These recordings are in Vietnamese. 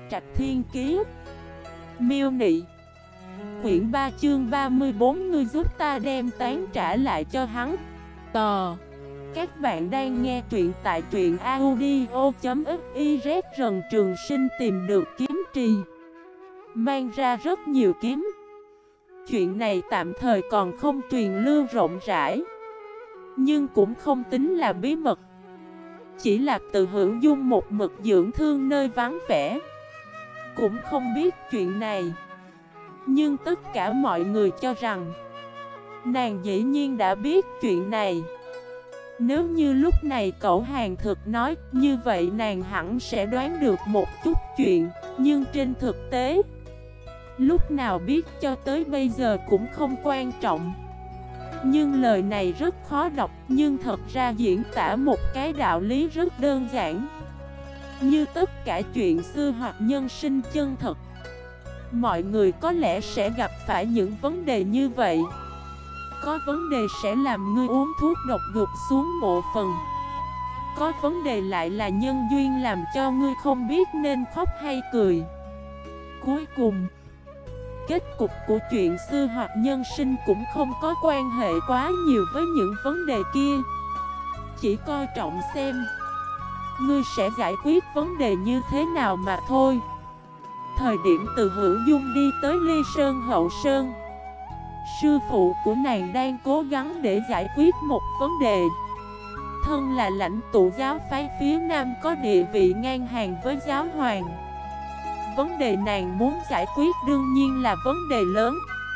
Trạch Thiên Kiế. Miêu Nị. Quyển 3 chương 34. Ngươi giúp ta đem tán trả lại cho hắn. Tò. Các bạn đang nghe truyện tại truyện audio.xyz. Rần Trường Sinh tìm được kiếm trì, mang ra rất nhiều kiếm. Chuyện này tạm thời còn không truyền lưu rộng rãi, nhưng cũng không tính là bí mật. Chỉ là Từ Hữu Dung một mực dưỡng thương nơi vắng vẻ, cũng không biết chuyện này. Nhưng tất cả mọi người cho rằng nàng dĩ nhiên đã biết chuyện này. Nếu như lúc này cậu Hàng Thực nói, như vậy nàng hẳn sẽ đoán được một chút chuyện. Nhưng trên thực tế, lúc nào biết cho tới bây giờ cũng không quan trọng. Nhưng lời này rất khó đọc, nhưng thật ra diễn tả một cái đạo lý rất đơn giản. Như tất cả chuyện xưa hoặc nhân sinh chân thật, mọi người có lẽ sẽ gặp phải những vấn đề như vậy. Có vấn đề sẽ làm ngươi uống thuốc độc gục xuống mộ phần. Có vấn đề lại là nhân duyên làm cho ngươi không biết nên khóc hay cười. Cuối cùng, kết cục của chuyện xưa hoặc nhân sinh cũng không có quan hệ quá nhiều với những vấn đề kia. Chỉ coi trọng xem ngươi sẽ giải quyết vấn đề như thế nào mà thôi. Thời điểm Từ Hữu Dung đi tới Ly Sơn Hậu Sơn, sư phụ của nàng đang cố gắng để giải quyết một vấn đề. Thân là lãnh tụ giáo phái phía Nam có địa vị ngang hàng với giáo hoàng. Vấn đề nàng muốn giải quyết đương nhiên là vấn đề lớn.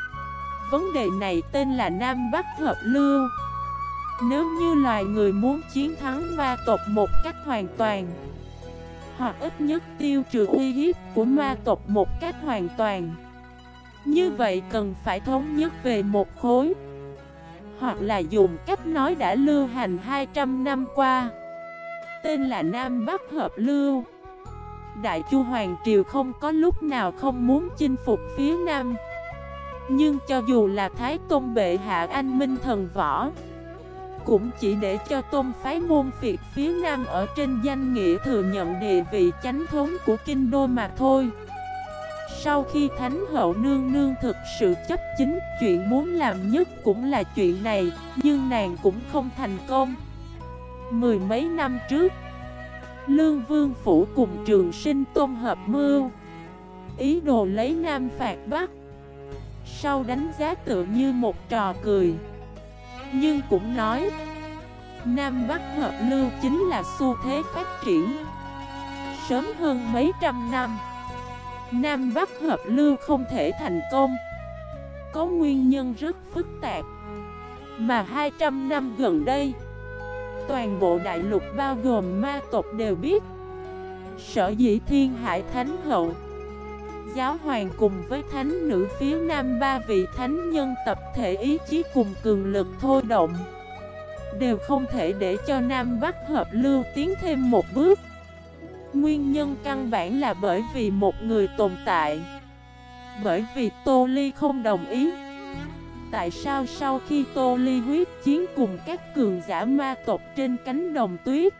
Vấn đề này tên là Nam Bắc Hợp Lưu. Nếu như loài người muốn chiến thắng ma tộc một cách hoàn toàn, hoặc ít nhất tiêu trừ uy hiếp của ma tộc một cách hoàn toàn, như vậy cần phải thống nhất về một khối, hoặc là dùng cách nói đã lưu hành 200 năm qua, tên là Nam Bắc Hợp Lưu. Đại Chu Hoàng Triều không có lúc nào không muốn chinh phục phía Nam. Nhưng cho dù là Thái Tôn bệ hạ anh minh thần võ, cũng chỉ để cho tôn phái môn phiệt phía Nam ở trên danh nghĩa thừa nhận địa vị chánh thống của kinh đô mà thôi. Sau khi Thánh hậu nương nương thực sự chấp chính, chuyện muốn làm nhất cũng là chuyện này, nhưng nàng cũng không thành công. Mười mấy năm trước, Lương Vương Phủ cùng Trường Sinh Tôn hợp mưu, ý đồ lấy Nam phạt Bắc. Sau đánh giá tựa như một trò cười, nhưng cũng nói Nam Bắc hợp lưu chính là xu thế phát triển. Sớm hơn mấy trăm năm, Nam Bắc hợp lưu không thể thành công, có nguyên nhân rất phức tạp. Mà 200 năm gần đây, toàn bộ đại lục bao gồm ma tộc đều biết. Sở dĩ Thiên Hải Thánh Hậu, Giáo Hoàng cùng với Thánh Nữ phía Nam ba vị thánh nhân tập thể ý chí cùng cường lực thôi động, đều không thể để cho Nam Bắc hợp lưu tiến thêm một bước. Nguyên nhân căn bản là bởi vì một người tồn tại. Bởi vì Tô Ly không đồng ý. Tại sao sau khi Tô Ly huyết chiến cùng các cường giả ma tộc trên cánh đồng tuyết,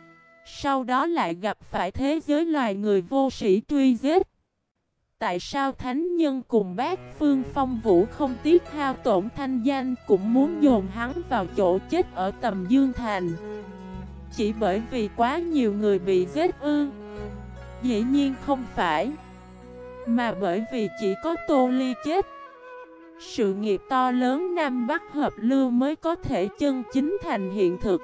sau đó lại gặp phải thế giới loài người vô sĩ truy giết? Tại sao thánh nhân cùng Bát Phương Phong Vũ không tiếc hao tổn thanh danh cũng muốn dồn hắn vào chỗ chết ở Tầm Dương Thành? Chỉ bởi vì quá nhiều người bị giết ư? Dĩ nhiên không phải, mà bởi vì chỉ có Tô Ly chết, sự nghiệp to lớn Nam Bắc hợp lưu mới có thể chân chính thành hiện thực.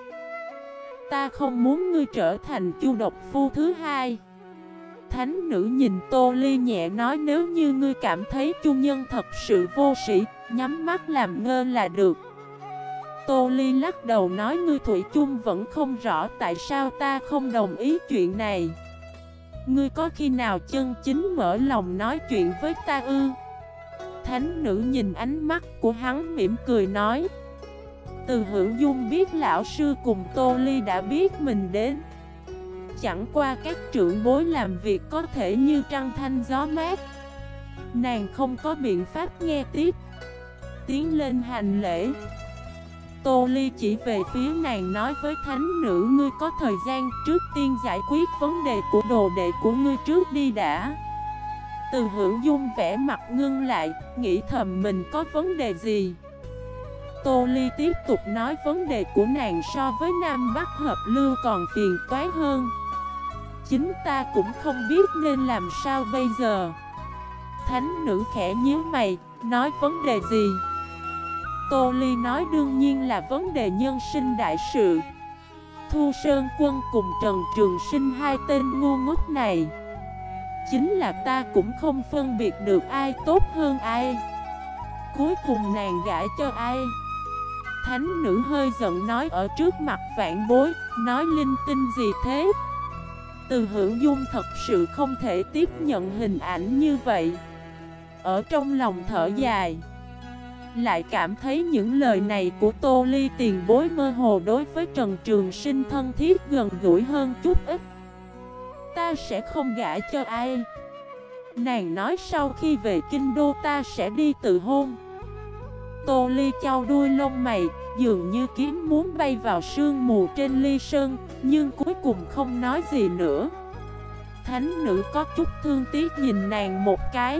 Ta không muốn ngươi trở thành Chu độc phu thứ hai. Thánh nữ nhìn Tô Ly nhẹ nói, nếu như ngươi cảm thấy Chu nhân thật sự vô sĩ, nhắm mắt làm ngơ là được. Tô Ly lắc đầu nói, ngươi thủy chung vẫn không rõ tại sao ta không đồng ý chuyện này. Ngươi có khi nào chân chính mở lòng nói chuyện với ta ư? Thánh nữ nhìn ánh mắt của hắn mỉm cười nói, Từ Hữu Dung biết lão sư cùng Tô Ly đã biết mình đến. Chẳng qua các trưởng bối làm việc có thể như trăng thanh gió mát. Nàng không có biện pháp nghe tiếp, tiến lên hành lễ. Tô Ly chỉ về phía nàng nói với thánh nữ, ngươi có thời gian, trước tiên giải quyết vấn đề của đồ đệ của ngươi trước đi đã. Từ Hữu Dung vẻ mặt ngưng lại, nghĩ thầm mình có vấn đề gì. Tô Ly tiếp tục nói vấn đề của nàng so với Nam Bắc hợp lưu còn phiền toái hơn. Chính ta cũng không biết nên làm sao bây giờ. Thánh nữ khẽ nhíu mày, nói vấn đề gì? Tô Ly nói đương nhiên là vấn đề nhân sinh đại sự. Thu Sơn Quân cùng Trần Trường Sinh hai tên ngu ngốc này, chính là ta cũng không phân biệt được ai tốt hơn ai. Cuối cùng nàng gả cho ai? Thánh nữ hơi giận nói ở trước mặt vạn bối, nói linh tinh gì thế? Từ Hữu Dung thật sự không thể tiếp nhận hình ảnh như vậy. Ở trong lòng thở dài, lại cảm thấy những lời này của Tô Ly tiền bối mơ hồ đối với Trần Trường Sinh thân thiết gần gũi hơn chút ít. Ta sẽ không gả cho ai. Nàng nói sau khi về kinh đô ta sẽ đi tự hôn. Tô Ly chau đuôi lông mày, dường như kiếm muốn bay vào sương mù trên ly sơn, nhưng cuối cùng không nói gì nữa. Thánh nữ có chút thương tiếc nhìn nàng một cái.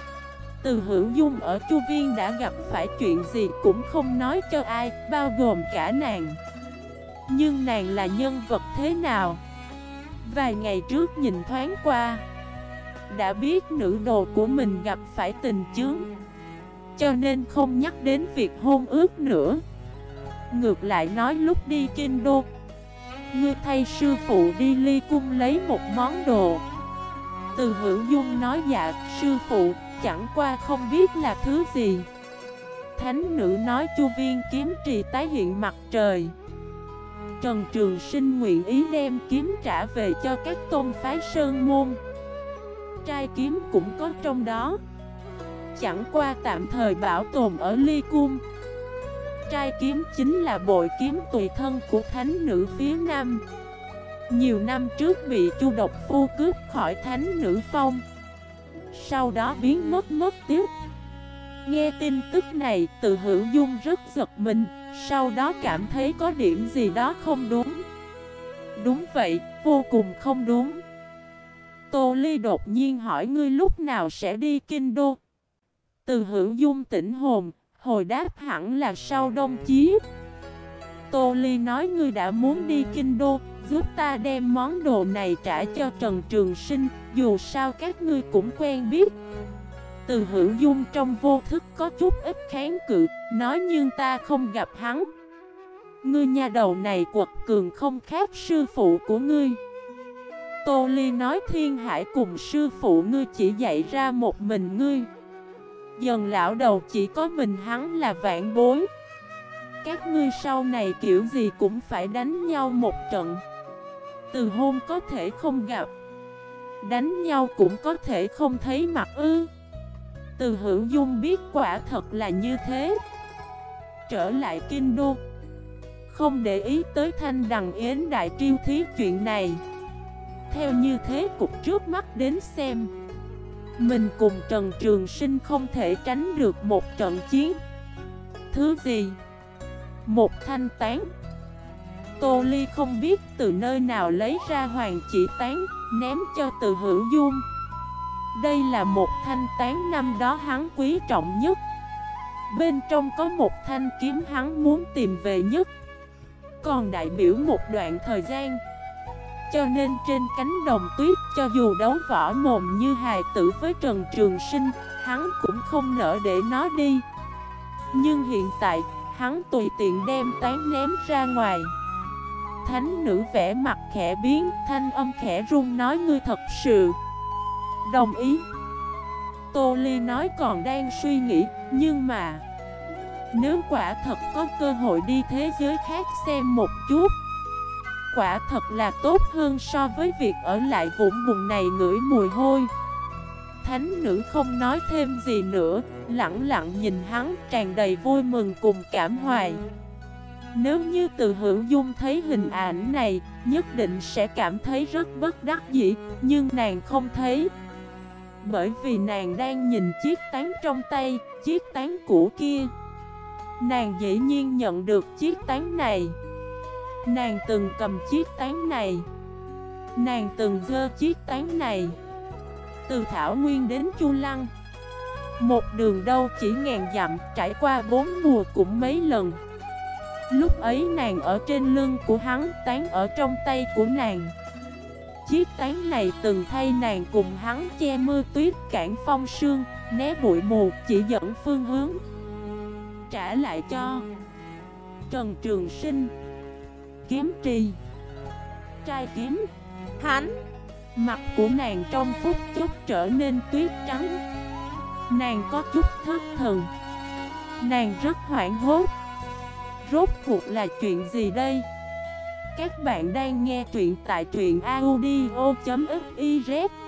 Từ Hữu Dung ở Chu Viên đã gặp phải chuyện gì cũng không nói cho ai, bao gồm cả nàng. Nhưng nàng là nhân vật thế nào? Vài ngày trước nhìn thoáng qua, đã biết nữ đồ của mình gặp phải tình chướng, cho nên không nhắc đến việc hôn ước nữa. Ngược lại nói lúc đi kinh đô, ngươi thay sư phụ đi Ly Cung lấy một món đồ. Từ Hữu Dung nói dạ sư phụ, chẳng qua không biết là thứ gì. Thánh nữ nói Chu Viên kiếm trì tái hiện mặt trời. Trần Trường Sinh nguyện ý đem kiếm trả về cho các tôn phái sơn môn. Trai kiếm cũng có trong đó, chẳng qua tạm thời bảo tồn ở Ly Cung. Trai kiếm chính là bội kiếm tùy thân của thánh nữ phía Nam. Nhiều năm trước bị Chu Độc Phu cướp khỏi thánh nữ phong, sau đó biến mất tiếc. Nghe tin tức này, Từ Hữu Dung rất giật mình, sau đó cảm thấy có điểm gì đó không đúng. Đúng vậy, vô cùng không đúng. Tô Ly đột nhiên hỏi ngươi lúc nào sẽ đi kinh đô. Từ Hữu Dung tỉnh hồn, hồi đáp hẳn là sau đông chí. Tô Ly nói ngươi đã muốn đi kinh đô, giúp ta đem món đồ này trả cho Trần Trường Sinh, dù sao các ngươi cũng quen biết. Từ Hữu Dung trong vô thức có chút ít kháng cự, nói nhưng ta không gặp hắn. Ngươi nhà đầu này quật cường không khác sư phụ của ngươi. Tô Ly nói Thiên Hải cùng sư phụ ngươi chỉ dạy ra một mình ngươi. Dần lão đầu chỉ có mình hắn là vạn bối. Các ngươi sau này kiểu gì cũng phải đánh nhau một trận. Từ hôn có thể không gặp, đánh nhau cũng có thể không thấy mặt ư? Từ Hữu Dung biết quả thật là như thế. Trở lại kinh đô, không để ý tới Thanh Đằng Yến đại triêu thí chuyện này. Theo như thế cục trước mắt đến xem, mình cùng Trần Trường Sinh không thể tránh được một trận chiến. Thứ gì? Một thanh tán. Tô Ly không biết từ nơi nào lấy ra hoàng chỉ tán, ném cho Từ Hữu Dung. Đây là một thanh tán năm đó hắn quý trọng nhất. Bên trong có một thanh kiếm hắn muốn tìm về nhất, còn đại biểu một đoạn thời gian. Cho nên trên cánh đồng tuyết, cho dù đấu võ mồm như hài tử với Trần Trường Sinh, hắn cũng không nỡ để nó đi. Nhưng hiện tại, hắn tùy tiện đem tán ném ra ngoài. Thánh nữ vẻ mặt khẽ biến, thanh âm khẽ run nói ngươi thật sự đồng ý. Tô Ly nói còn đang suy nghĩ, nhưng mà nếu quả thật có cơ hội đi thế giới khác xem một chút, quả thật là tốt hơn so với việc ở lại vũng bùn này ngửi mùi hôi. Thánh nữ không nói thêm gì nữa, lặng lặng nhìn hắn tràn đầy vui mừng cùng cảm hoài. Nếu như Từ Hữu Dung thấy hình ảnh này, nhất định sẽ cảm thấy rất bất đắc dĩ, nhưng nàng không thấy. Bởi vì nàng đang nhìn chiếc tán trong tay, chiếc tán cũ kia. Nàng dĩ nhiên nhận được chiếc tán này. Nàng từng cầm chiếc tán này. Nàng từng giơ chiếc tán này. Từ Thảo Nguyên đến Chu Lăng, một đường đâu chỉ ngàn dặm, trải qua 4 mùa cũng mấy lần. Lúc ấy nàng ở trên lưng của hắn, tán ở trong tay của nàng. Chiếc tán này từng thay nàng cùng hắn che mưa tuyết, cản phong sương, né bụi mù, chỉ dẫn phương hướng. Trả lại cho Trần Trường Sinh kiếm trì, trai kiếm. Hắn, mặt của nàng trong phút chốc trở nên tuyết trắng. Nàng có chút thất thần. Nàng rất hoảng hốt. Rốt cuộc là chuyện gì đây? Các bạn đang nghe truyện tại truyện audio.fif.